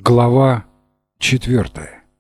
Глава 4.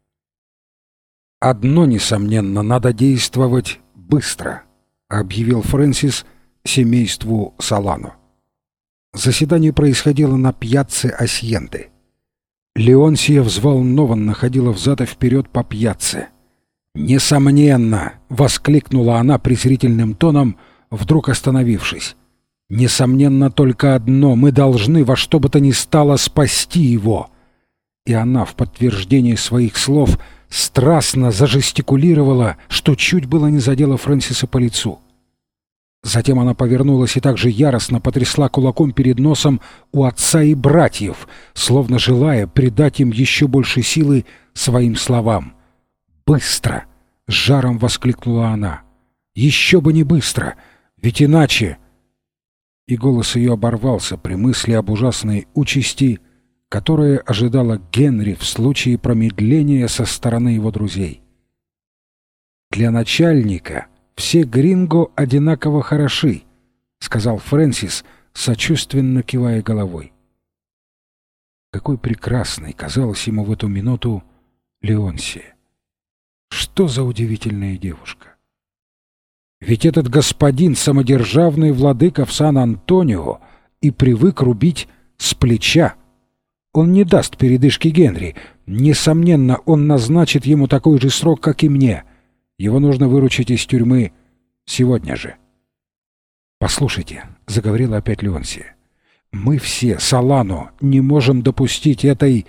«Одно, несомненно, надо действовать быстро», — объявил Фрэнсис семейству Солано. Заседание происходило на пьяцце Асьенды. Леонсия взволнованно ходила взад и вперед по пьяцце. «Несомненно!» — воскликнула она презрительным тоном, вдруг остановившись. «Несомненно только одно — мы должны во что бы то ни стало спасти его!» И она в подтверждение своих слов страстно зажестикулировала, что чуть было не задела Фрэнсиса по лицу. Затем она повернулась и также яростно потрясла кулаком перед носом у отца и братьев, словно желая придать им еще больше силы своим словам. «Быстро!» — с жаром воскликнула она. «Еще бы не быстро! Ведь иначе...» И голос ее оборвался при мысли об ужасной участи, которая ожидала Генри в случае промедления со стороны его друзей. «Для начальника все гринго одинаково хороши», — сказал Фрэнсис, сочувственно кивая головой. Какой прекрасной казалась ему в эту минуту Леонсия. Что за удивительная девушка! Ведь этот господин самодержавный владыка в Сан-Антонио и привык рубить с плеча. Он не даст передышки Генри. Несомненно, он назначит ему такой же срок, как и мне. Его нужно выручить из тюрьмы сегодня же. «Послушайте», — заговорила опять Леонсия, — «мы все, Солано, не можем допустить этой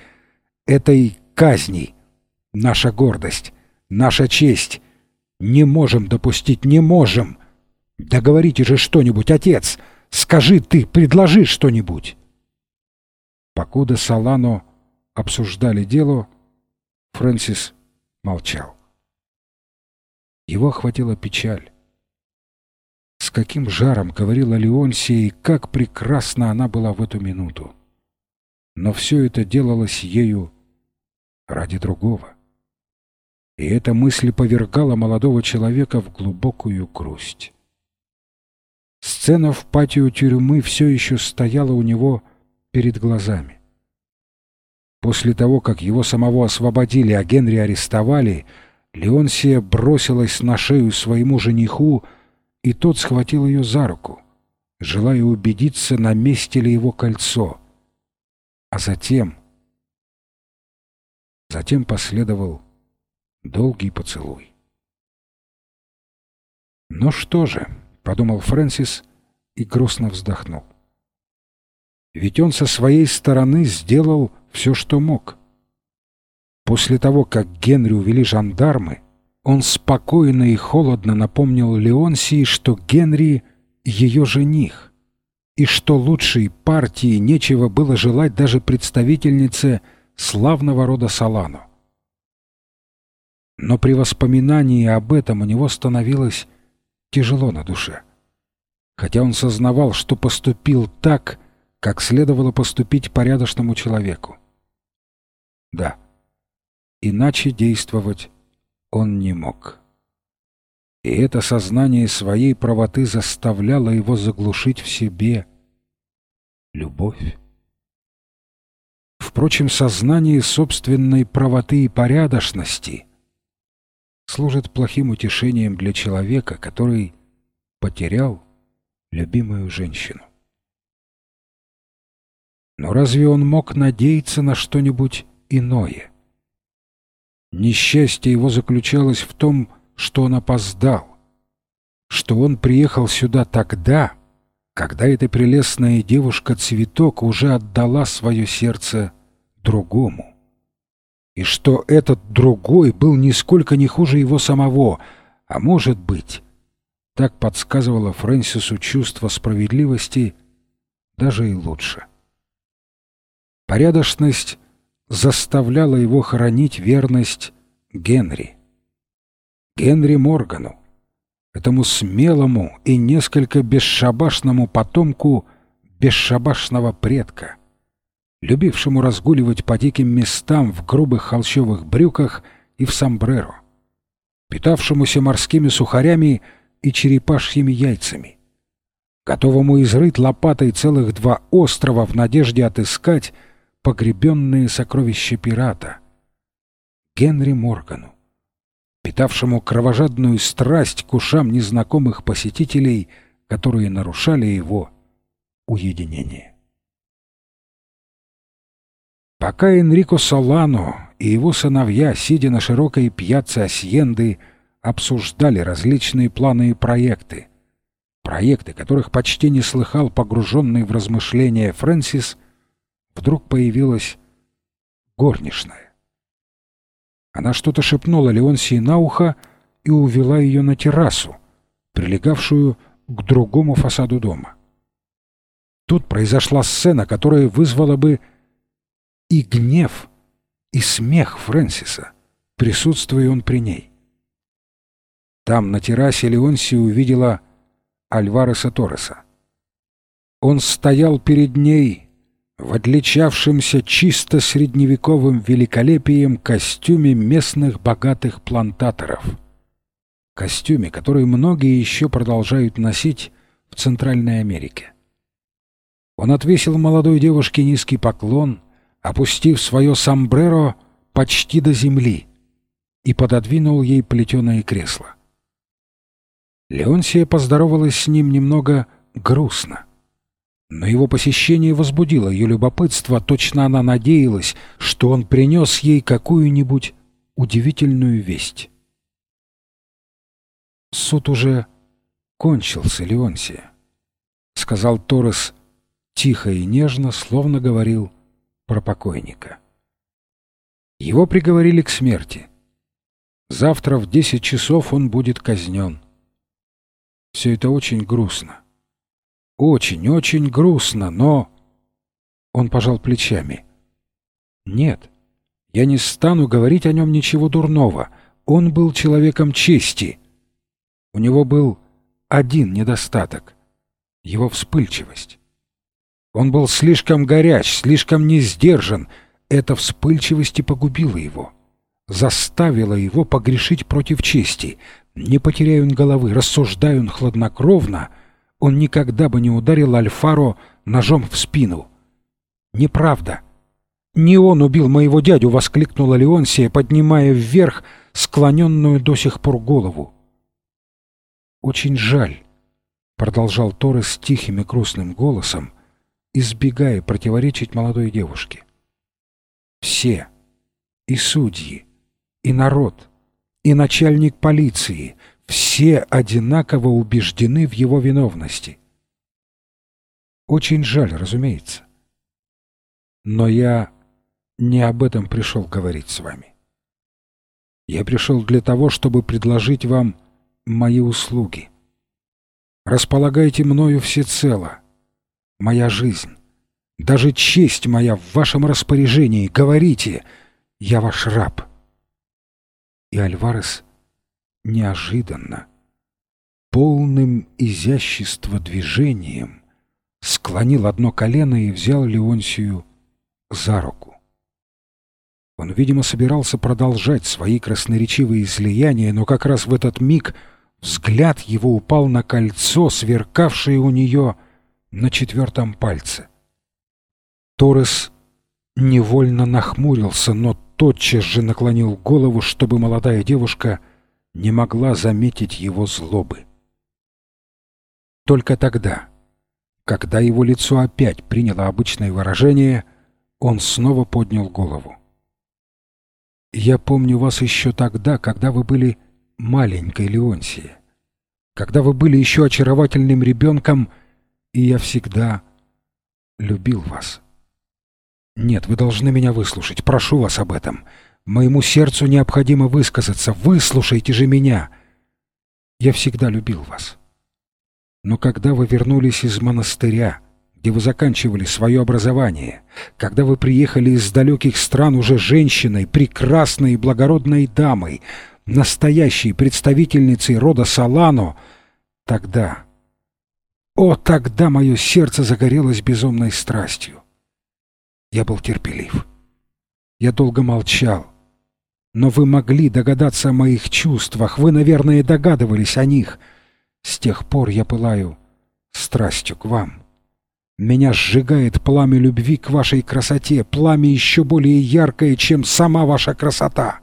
казни. Наша гордость, наша честь. Не можем допустить, не можем. Да говорите же что-нибудь, отец. Скажи ты, предложи что-нибудь». Покуда Солано обсуждали дело, Фрэнсис молчал. Его охватила печаль. С каким жаром говорила Леонсия, и как прекрасна она была в эту минуту. Но все это делалось ею ради другого. И эта мысль повергала молодого человека в глубокую грусть. Сцена в патио тюрьмы все еще стояла у него перед глазами. После того, как его самого освободили, а Генри арестовали, Леонсия бросилась на шею своему жениху, и тот схватил ее за руку, желая убедиться, на месте ли его кольцо. А затем последовал долгий поцелуй. «Ну что же», — подумал Фрэнсис и грустно вздохнул. Ведь он со своей стороны сделал все, что мог. После того, как Генри увели жандармы, он спокойно и холодно напомнил Леонсии, что Генри — ее жених, и что лучшей партии нечего было желать даже представительнице славного рода Солано. Но при воспоминании об этом у него становилось тяжело на душе, хотя он сознавал, что поступил так, как следовало поступить порядочному человеку. Да, иначе действовать он не мог. И это сознание своей правоты заставляло его заглушить в себе любовь. Впрочем, сознание собственной правоты и порядочности служит плохим утешением для человека, который потерял любимую женщину. Но разве он мог надеяться на что-нибудь иное? Несчастье его заключалось в том, что он опоздал, что он приехал сюда тогда, когда эта прелестная девушка-цветок уже отдала свое сердце другому, и что этот другой был нисколько не хуже его самого, а может быть, так подсказывало Фрэнсису чувство справедливости, даже и лучше. Порядочность заставляла его хранить верность Генри Моргану, этому смелому и несколько бесшабашному потомку бесшабашного предка, любившему разгуливать по диким местам в грубых холщовых брюках и в сомбреро, питавшемуся морскими сухарями и черепашьими яйцами, готовому изрыть лопатой целых 2 острова в надежде отыскать погребенные сокровища пирата, Генри Моргану, питавшему кровожадную страсть к ушам незнакомых посетителей, которые нарушали его уединение. Пока Энрико Солано и его сыновья, сидя на широкой пьяцце Асьенды, обсуждали различные планы и проекты, которых почти не слыхал погруженный в размышления Фрэнсис, вдруг появилась горничная. Она что-то шепнула Леонсии на ухо и увела ее на террасу, прилегавшую к другому фасаду дома. Тут произошла сцена, которая вызвала бы и гнев, и смех Фрэнсиса, присутствуя он при ней. Там, на террасе, Леонсия увидела Альвареса Торреса. Он стоял перед ней в отличавшемся чисто средневековым великолепием костюме местных богатых плантаторов. Костюме, который многие еще продолжают носить в Центральной Америке. Он отвесил молодой девушке низкий поклон, опустив свое сомбреро почти до земли, и пододвинул ей плетеное кресло. Леонсия поздоровалась с ним немного грустно, но его посещение возбудило ее любопытство, точно она надеялась, что он принес ей какую-нибудь удивительную весть. «Суд уже кончился, Леонсия», — сказал Торрес тихо и нежно, словно говорил про покойника. Его приговорили к смерти. Завтра в 10 часов он будет казнен. Все это очень грустно. Очень грустно, но... Он пожал плечами. Нет, я не стану говорить о нем ничего дурного. Он был человеком чести. У него был один недостаток — его вспыльчивость. Он был слишком горяч, слишком несдержан. Эта вспыльчивость и погубила его, заставила его погрешить против чести. Не потеряя он головы, рассуждая он хладнокровно, он никогда бы не ударил Альфаро ножом в спину. «Неправда! Не он убил моего дядю!» — воскликнула Леонсия, поднимая вверх склоненную до сих пор голову. «Очень жаль», — продолжал Торрес тихим и грустным голосом, избегая противоречить молодой девушке. «Все, и судьи, и народ, и начальник полиции, все одинаково убеждены в его виновности. Очень жаль, разумеется. Но я не об этом пришел говорить с вами. Я пришел для того, чтобы предложить вам мои услуги. Располагайте мною всецело. Моя жизнь, даже честь моя в вашем распоряжении. Говорите, я ваш раб». И Альварес неожиданно, полным изящества движением, склонил одно колено и взял Леонсию за руку. Он, видимо, собирался продолжать свои красноречивые излияния, но как раз в этот миг взгляд его упал на кольцо, сверкавшее у нее на 4-м пальце. Торрес невольно нахмурился, но тотчас же наклонил голову, чтобы молодая девушка не могла заметить его злобы. Только тогда, когда его лицо опять приняло обычное выражение, он снова поднял голову. «Я помню вас еще тогда, когда вы были маленькой, Леонсия, когда вы были еще очаровательным ребенком, и я всегда любил вас. Нет, вы должны меня выслушать, прошу вас об этом. Моему сердцу необходимо высказаться, выслушайте же меня. Я всегда любил вас. Но когда вы вернулись из монастыря, где вы заканчивали свое образование, когда вы приехали из далеких стран уже женщиной, прекрасной и благородной дамой, настоящей представительницей рода Солано, тогда, тогда мое сердце загорелось безумной страстью. Я был терпелив. Я долго молчал. Но вы могли догадаться о моих чувствах, вы, наверное, догадывались о них. С тех пор я пылаю страстью к вам. Меня сжигает пламя любви к вашей красоте, пламя еще более яркое, чем сама ваша красота.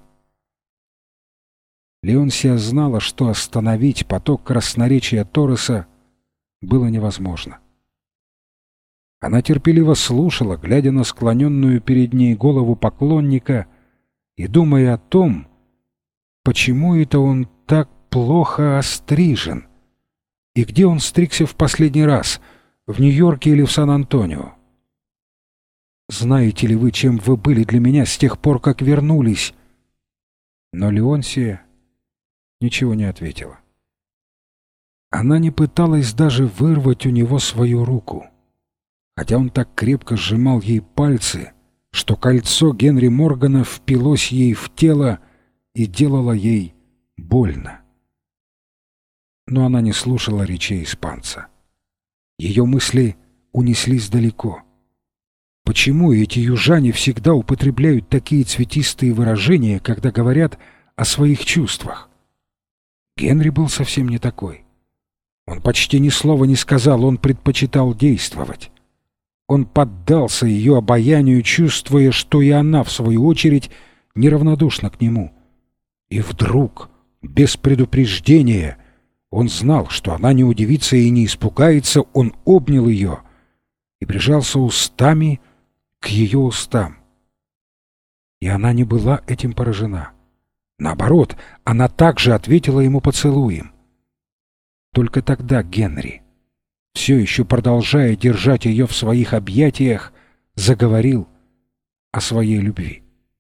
Леонсия знала, что остановить поток красноречия Торреса было невозможно. Она терпеливо слушала, глядя на склоненную перед ней голову поклонника и думая о том, почему это он так плохо острижен, и где он стригся в последний раз, в Нью-Йорке или в Сан-Антонио. Знаете ли вы, чем вы были для меня с тех пор, как вернулись? Но Леонсия ничего не ответила. Она не пыталась даже вырвать у него свою руку, хотя он так крепко сжимал ей пальцы, что кольцо Генри Моргана впилось ей в тело и делало ей больно. Но она не слушала речей испанца. Ее мысли унеслись далеко. Почему эти южане всегда употребляют такие цветистые выражения, когда говорят о своих чувствах? Генри был совсем не такой. Он почти ни слова не сказал, он предпочитал действовать. Он поддался ее обаянию, чувствуя, что и она, в свою очередь, неравнодушна к нему. И вдруг, без предупреждения, он знал, что она не удивится и не испугается, он обнял ее и прижался устами к ее устам. И она не была этим поражена. Наоборот, она также ответила ему поцелуем. Только тогда Генри, все еще продолжая держать ее в своих объятиях, заговорил о своей любви.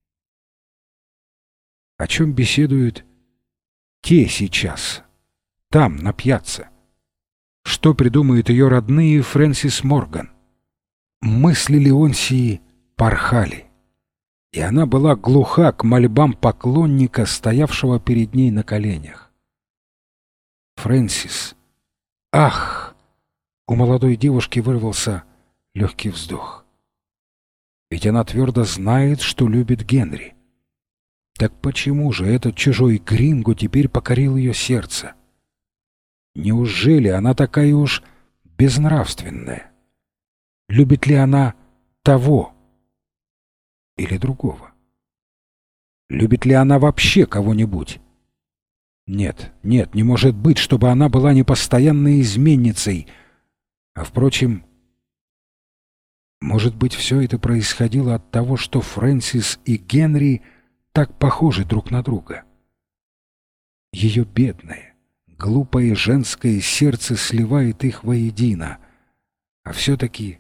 О чем беседуют те сейчас, там, на пьяцца? Что придумают ее родные Фрэнсис Морган? Мысли Леонсии порхали, и она была глуха к мольбам поклонника, стоявшего перед ней на коленях. Фрэнсис! Ах! У молодой девушки вырвался легкий вздох. Ведь она твердо знает, что любит Генри. Так почему же этот чужой гринго теперь покорил ее сердце? Неужели она такая уж безнравственная? Любит ли она того или другого? Любит ли она вообще кого-нибудь? Нет, нет, не может быть, чтобы она была непостоянной изменницей. А впрочем, может быть, все это происходило от того, что Фрэнсис и Генри так похожи друг на друга. Ее бедное, глупое женское сердце сливает их воедино, а все-таки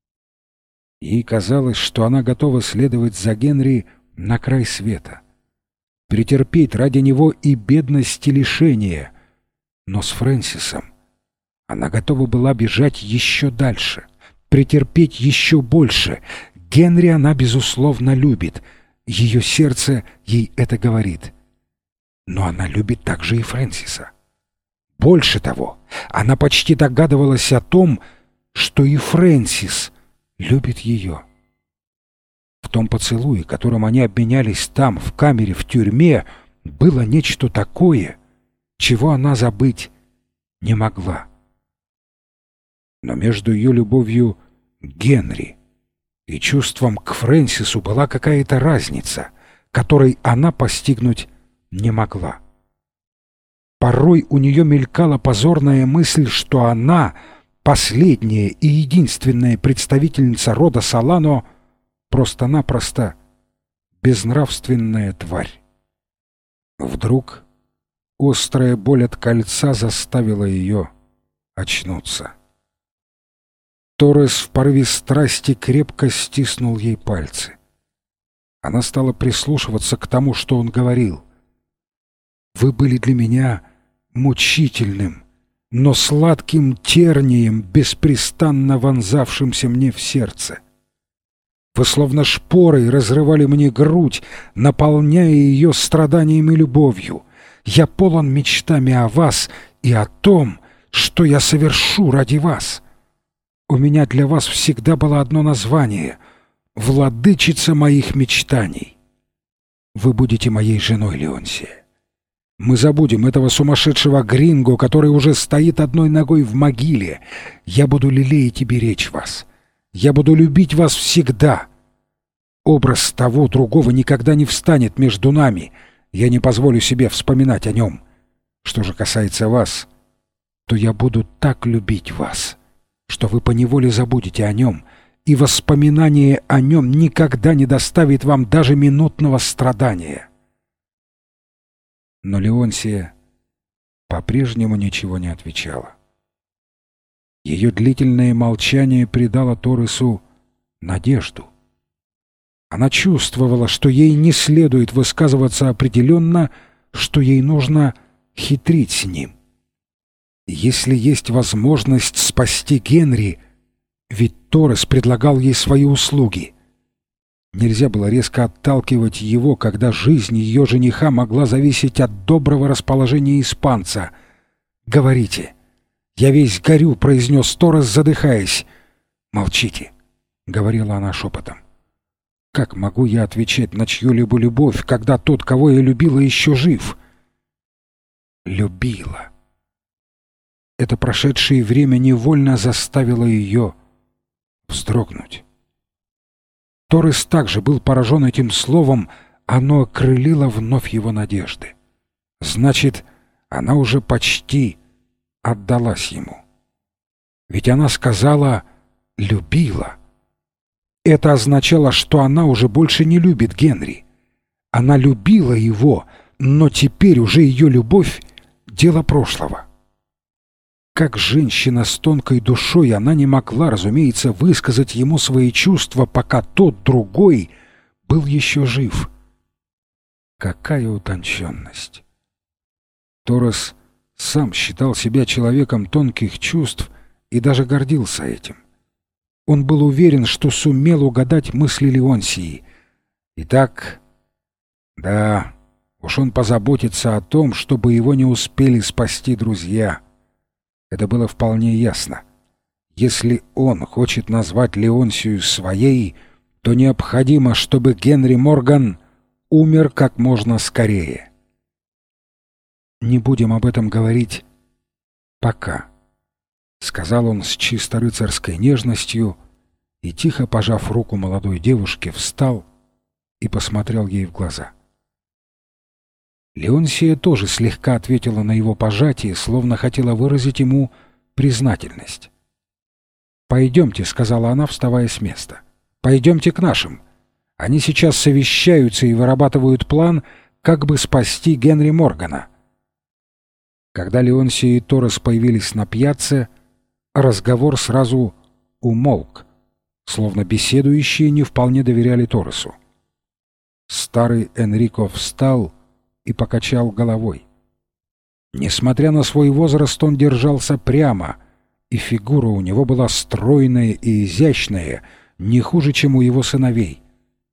ей казалось, что она готова следовать за Генри на край света, претерпеть ради него и бедность, и лишения, но с Фрэнсисом она готова была бежать еще дальше, претерпеть еще больше. Генри она, безусловно, любит. Ее сердце ей это говорит. Но она любит также и Фрэнсиса. Больше того, она почти догадывалась о том, что и Фрэнсис любит ее. В том поцелуе, которым они обменялись там, в камере, в тюрьме, было нечто такое, чего она забыть не могла. Но между ее любовью к Генри и чувством к Фрэнсису была какая-то разница, которой она постигнуть не могла. Порой у нее мелькала позорная мысль, что она, последняя и единственная представительница рода Солано, просто-напросто безнравственная тварь. Вдруг острая боль от кольца заставила ее очнуться. Торрес в порыве страсти крепко стиснул ей пальцы. Она стала прислушиваться к тому, что он говорил. «Вы были для меня мучительным, но сладким тернием, беспрестанно вонзавшимся мне в сердце. Вы словно шпорой разрывали мне грудь, наполняя ее страданием и любовью. Я полон мечтами о вас и о том, что я совершу ради вас. У меня для вас всегда было одно название — владычица моих мечтаний. Вы будете моей женой, Леонсия. Мы забудем этого сумасшедшего гринго, который уже стоит одной ногой в могиле. Я буду лелеять и беречь вас. Я буду любить вас всегда. Образ того другого никогда не встанет между нами. Я не позволю себе вспоминать о нем. Что же касается вас, то я буду так любить вас, что вы поневоле забудете о нем, и воспоминание о нем никогда не доставит вам даже минутного страдания». Но Леонсия по-прежнему ничего не отвечала. Ее длительное молчание придало Торресу надежду. Она чувствовала, что ей не следует высказываться определенно, что ей нужно хитрить с ним. Если есть возможность спасти Генри, ведь Торрес предлагал ей свои услуги. Нельзя было резко отталкивать его, когда жизнь ее жениха могла зависеть от доброго расположения испанца. «Говорите. Я весь горю», — произнес Торрес, задыхаясь. «Молчите», — говорила она шепотом. «Как могу я отвечать на чью-либо любовь, когда тот, кого я любила, еще жив?» Любила. Это прошедшее время невольно заставило ее вздрогнуть. Торрес также был поражен этим словом, оно окрылило вновь его надежды. Значит, она уже почти отдалась ему. Ведь она сказала «любила». Это означало, что она уже больше не любит Генри. Она любила его, но теперь уже ее любовь — дело прошлого. Как женщина с тонкой душой, она не могла, разумеется, высказать ему свои чувства, пока тот другой был еще жив. Какая утонченность! Торрес сам считал себя человеком тонких чувств и даже гордился этим. Он был уверен, что сумел угадать мысли Леонсии. Итак, да, уж он позаботится о том, чтобы его не успели спасти друзья. Это было вполне ясно. Если он хочет назвать Леонсию своей, то необходимо, чтобы Генри Морган умер как можно скорее. «Не будем об этом говорить пока», — сказал он с чисто рыцарской нежностью и, тихо пожав руку молодой девушке, встал и посмотрел ей в глаза. Леонсия тоже слегка ответила на его пожатие, словно хотела выразить ему признательность. «Пойдемте», — сказала она, вставая с места. «Пойдемте к нашим. Они сейчас совещаются и вырабатывают план, как бы спасти Генри Моргана». Когда Леонсия и Торрес появились на пьяце, разговор сразу умолк, словно беседующие не вполне доверяли Торресу. Старый Энрико встал и покачал головой. Несмотря на свой возраст, он держался прямо, и фигура у него была стройная и изящная, не хуже, чем у его сыновей.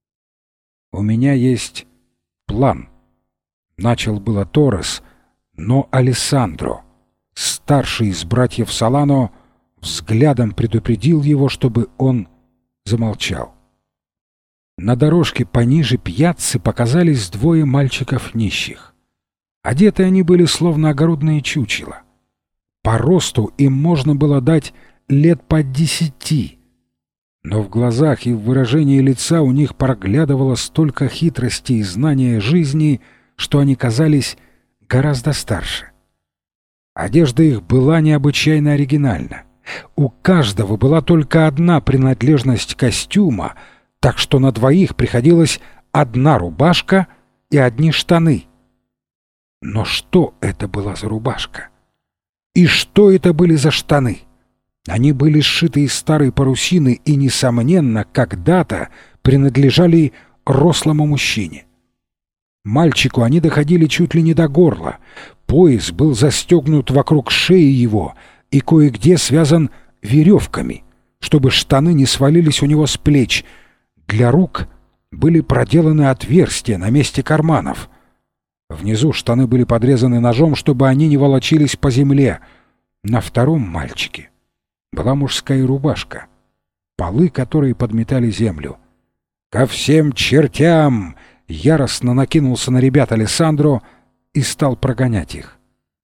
«У меня есть план», — начал было Торрес, но Алессандро, старший из братьев Солано, взглядом предупредил его, чтобы он замолчал. На дорожке пониже пьяццы показались двое мальчиков-нищих. Одеты они были словно огородные чучела. По росту им можно было дать лет по 10, но в глазах и в выражении лица у них проглядывало столько хитрости и знания жизни, что они казались гораздо старше. Одежда их была необычайно оригинальна. У каждого была только одна принадлежность костюма, так что на двоих приходилась одна рубашка и одни штаны. Но что это была за рубашка? И что это были за штаны? Они были сшиты из старой парусины и, несомненно, когда-то принадлежали рослому мужчине. Мальчику они доходили чуть ли не до горла. Пояс был застегнут вокруг шеи его и кое-где связан веревками, чтобы штаны не свалились у него с плеч. Для рук были проделаны отверстия на месте карманов. Внизу штаны были подрезаны ножом, чтобы они не волочились по земле. На втором мальчике была мужская рубашка, полы которой подметали землю. «Ко всем чертям!» — яростно накинулся на ребят Алессандро и стал прогонять их.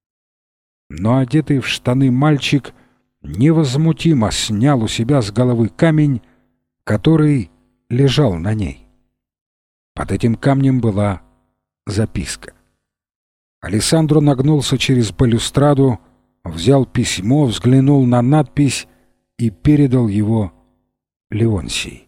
Но одетый в штаны мальчик невозмутимо снял у себя с головы камень, который лежал на ней. Под этим камнем была записка. Алессандро нагнулся через балюстраду, взял письмо, взглянул на надпись и передал его Леонсии.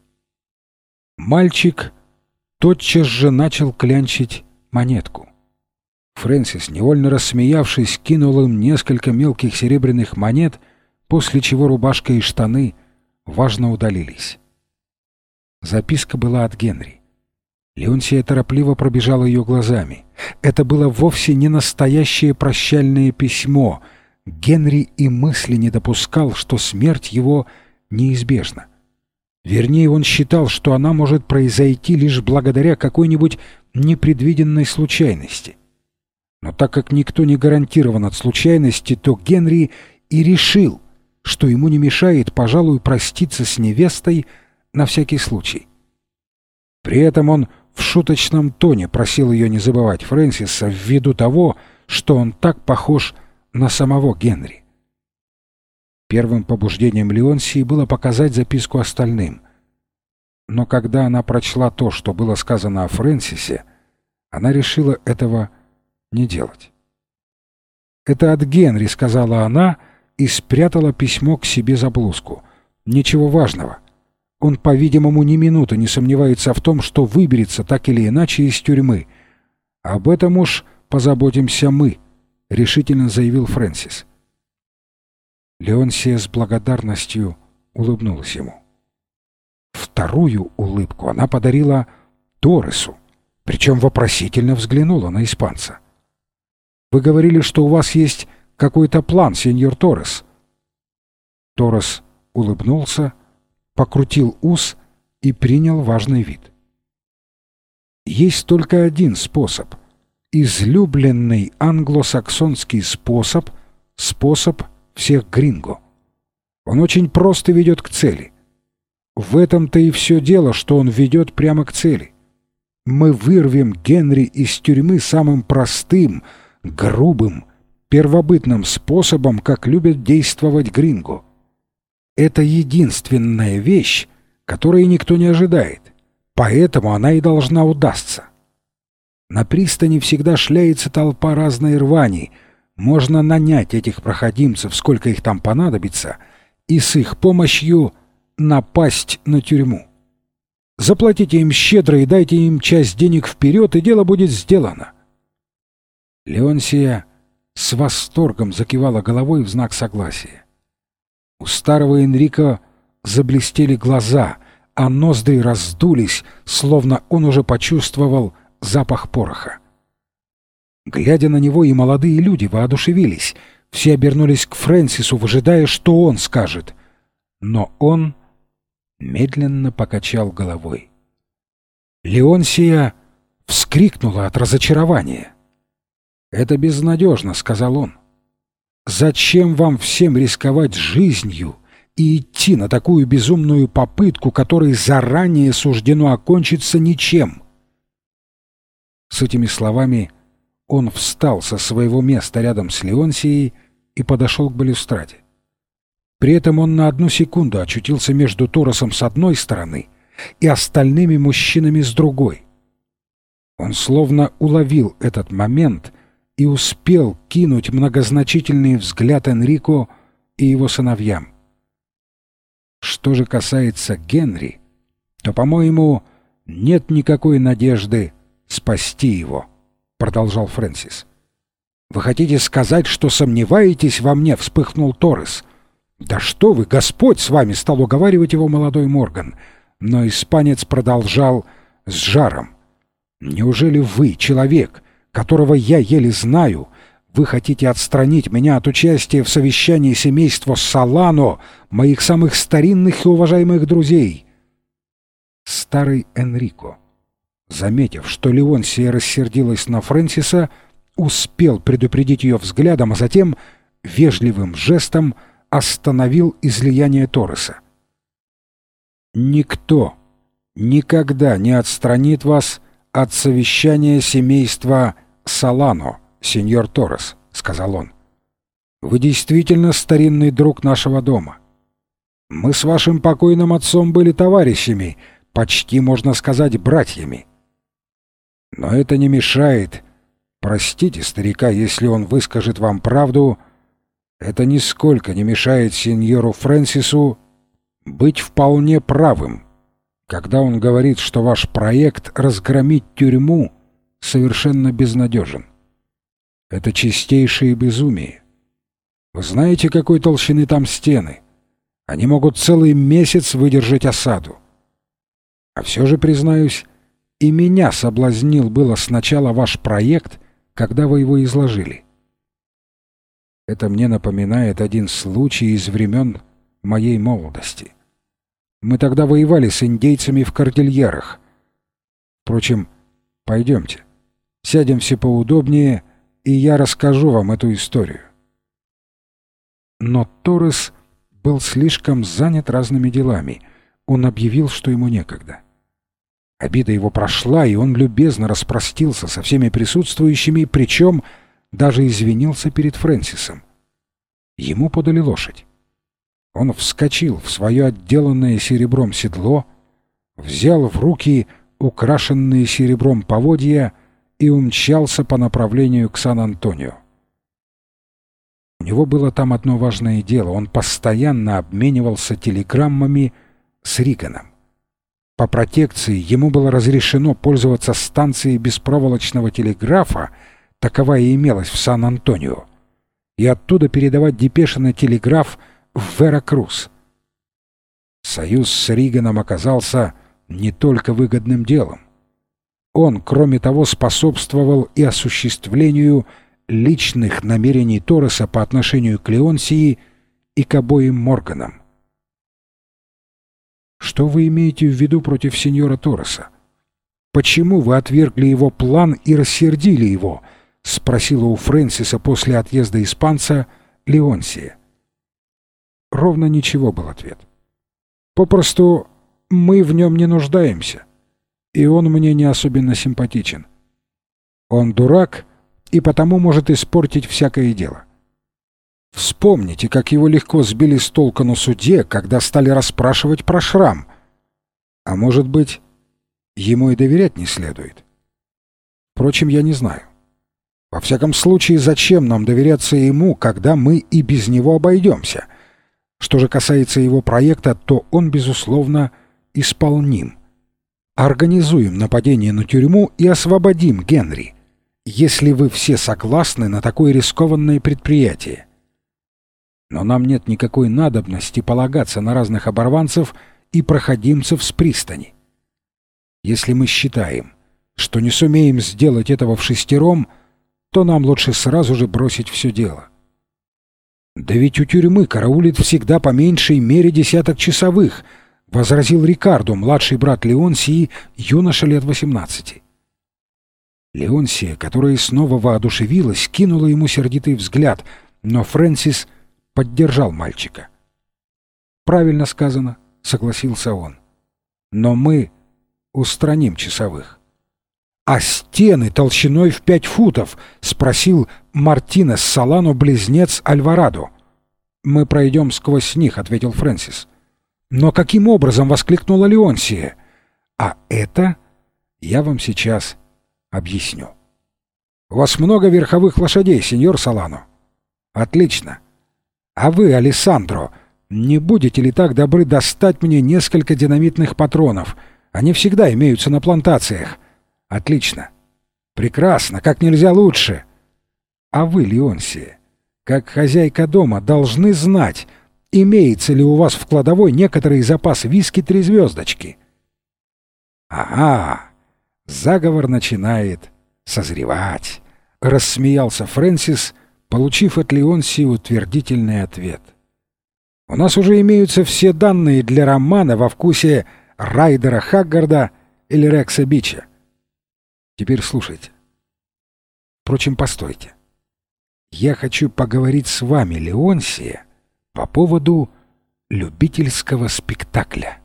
Мальчик тотчас же начал клянчить монетку. Фрэнсис, невольно рассмеявшись, кинул им несколько мелких серебряных монет, после чего рубашка и штаны важно удалились. Записка была от Генри. Леонсия торопливо пробежала ее глазами. Это было вовсе не настоящее прощальное письмо. Генри и мысли не допускал, что смерть его неизбежна. Вернее, он считал, что она может произойти лишь благодаря какой-нибудь непредвиденной случайности. Но так как никто не гарантирован от случайности, то Генри и решил, что ему не мешает, пожалуй, проститься с невестой на всякий случай. При этом он в шуточном тоне просил ее не забывать Фрэнсиса ввиду того, что он так похож на самого Генри. Первым побуждением Леонсии было показать записку остальным. Но когда она прочла то, что было сказано о Фрэнсисе, она решила этого не делать. «Это от Генри», — сказала она и спрятала письмо к себе за блузку. «Ничего важного. Он, по-видимому, ни минуты не сомневается в том, что выберется так или иначе из тюрьмы. Об этом уж позаботимся мы», — решительно заявил Фрэнсис. Леонсия с благодарностью улыбнулась ему. Вторую улыбку она подарила Торресу, причем вопросительно взглянула на испанца. «Вы говорили, что у вас есть какой-то план, сеньор Торрес?» Торрес улыбнулся, покрутил ус и принял важный вид. «Есть только один способ. Излюбленный англосаксонский способ всех гринго. Он очень просто ведет к цели. В этом-то и все дело, что он ведет прямо к цели. Мы вырвем Генри из тюрьмы самым простым, грубым, первобытным способом, как любят действовать гринго. Это единственная вещь, которой никто не ожидает, поэтому она и должна удастся. На пристани всегда шляется толпа разной рвани. Можно нанять этих проходимцев, сколько их там понадобится, и с их помощью напасть на тюрьму. Заплатите им щедро и дайте им часть денег вперед, и дело будет сделано». Леонсия с восторгом закивала головой в знак согласия. У старого Энрико заблестели глаза, а ноздри раздулись, словно он уже почувствовал запах пороха. Глядя на него, и молодые люди воодушевились. Все обернулись к Фрэнсису, выжидая, что он скажет. Но он медленно покачал головой. Леонсия вскрикнула от разочарования. «Это безнадежно», — сказал он. «Зачем вам всем рисковать жизнью и идти на такую безумную попытку, которой заранее суждено окончиться ничем?» С этими словами он встал со своего места рядом с Леонсией и подошел к балюстраде. При этом он на одну секунду очутился между Торресом с одной стороны и остальными мужчинами с другой. Он словно уловил этот момент и успел кинуть многозначительный взгляд Энрико и его сыновьям. Что же касается Генри, то, по-моему, нет никакой надежды спасти его, — продолжал Фрэнсис. «Вы хотите сказать, что сомневаетесь во мне?» — вспыхнул Торрес. «Да что вы, Господь с вами!» — стал уговаривать его молодой Морган. Но испанец продолжал с жаром. «Неужели вы, человек, которого я еле знаю, вы хотите отстранить меня от участия в совещании семейства Солано, моих самых старинных и уважаемых друзей?» Старый Энрико, заметив, что Леонсия рассердилась на Фрэнсиса, успел предупредить ее взглядом, а затем вежливым жестом остановил излияние Торреса. «Никто никогда не отстранит вас от совещания семейства Солано, «Сеньор Торрес», — сказал он, — «вы действительно старинный друг нашего дома. Мы с вашим покойным отцом были товарищами, почти, можно сказать, братьями. Но это не мешает, простите старика, если он выскажет вам правду, это нисколько не мешает сеньору Фрэнсису быть вполне правым, когда он говорит, что ваш проект разгромить тюрьму совершенно безнадежен. Это чистейшее безумие. Вы знаете, какой толщины там стены? Они могут целый месяц выдержать осаду. А все же, признаюсь, и меня соблазнил было сначала ваш проект, когда вы его изложили. Это мне напоминает один случай из времен моей молодости. Мы тогда воевали с индейцами в Кордильерах. Впрочем, пойдемте, сядем все поудобнее, и я расскажу вам эту историю. Но Торрес был слишком занят разными делами. Он объявил, что ему некогда. Обида его прошла, и он любезно распростился со всеми присутствующими, причем даже извинился перед Фрэнсисом. Ему подали лошадь. Он вскочил в свое отделанное серебром седло, взял в руки украшенные серебром поводья и умчался по направлению к Сан-Антонио. У него было там одно важное дело. Он постоянно обменивался телеграммами с Риганом. По протекции ему было разрешено пользоваться станцией беспроволочного телеграфа, таковая и имелась в Сан-Антонио, и оттуда передавать депеши на телеграф в Веракрус. Союз с Риганом оказался не только выгодным делом. Он, кроме того, способствовал и осуществлению личных намерений Торреса по отношению к Леонсии и к обоим Морганам. Что вы имеете в виду против сеньора Торреса? Почему вы отвергли его план и рассердили его? — спросила у Фрэнсиса после отъезда испанца Леонсия. Ровно ничего был ответ. Попросту мы в нем не нуждаемся, и он мне не особенно симпатичен. Он дурак и потому может испортить всякое дело. Вспомните, как его легко сбили с толку на суде, когда стали расспрашивать про шрам. А может быть, ему и доверять не следует. Впрочем, я не знаю. Во всяком случае, зачем нам доверяться ему, когда мы и без него обойдемся? Что же касается его проекта, то он, безусловно, исполним. Организуем нападение на тюрьму и освободим Генри, если вы все согласны на такое рискованное предприятие. Но нам нет никакой надобности полагаться на разных оборванцев и проходимцев с пристани. Если мы считаем, что не сумеем сделать этого вшестером, то нам лучше сразу же бросить все дело. «Да ведь у тюрьмы караулит всегда по меньшей мере 10 часовых», — возразил Рикардо, младший брат Леонсии, юноша лет 18. Леонсия, которая снова воодушевилась, кинула ему сердитый взгляд, но Фрэнсис поддержал мальчика. «Правильно сказано», — согласился он. «Но мы устраним часовых». «А стены толщиной в 5 футов?» — спросил Мартинес Солано, близнец Альварадо. «Мы пройдем сквозь них», — ответил Фрэнсис. «Но каким образом?» — воскликнула Леонсия. «А это я вам сейчас объясню. У вас много верховых лошадей, сеньор Солано?» «Отлично. А вы, Алессандро, не будете ли так добры достать мне несколько динамитных патронов? Они всегда имеются на плантациях». «Отлично. Прекрасно, как нельзя лучше. А вы, Леонсия, как хозяйка дома, должны знать, имеется ли у вас в кладовой некоторый запас виски 3 звездочки». «Ага, заговор начинает созревать», — рассмеялся Фрэнсис, получив от Леонсии утвердительный ответ. «У нас уже имеются все данные для романа во вкусе Райдера Хаггарда или Рекса Бича. Теперь слушайте. Впрочем, постойте. Я хочу поговорить с вами, Леонсия, по поводу любительского спектакля».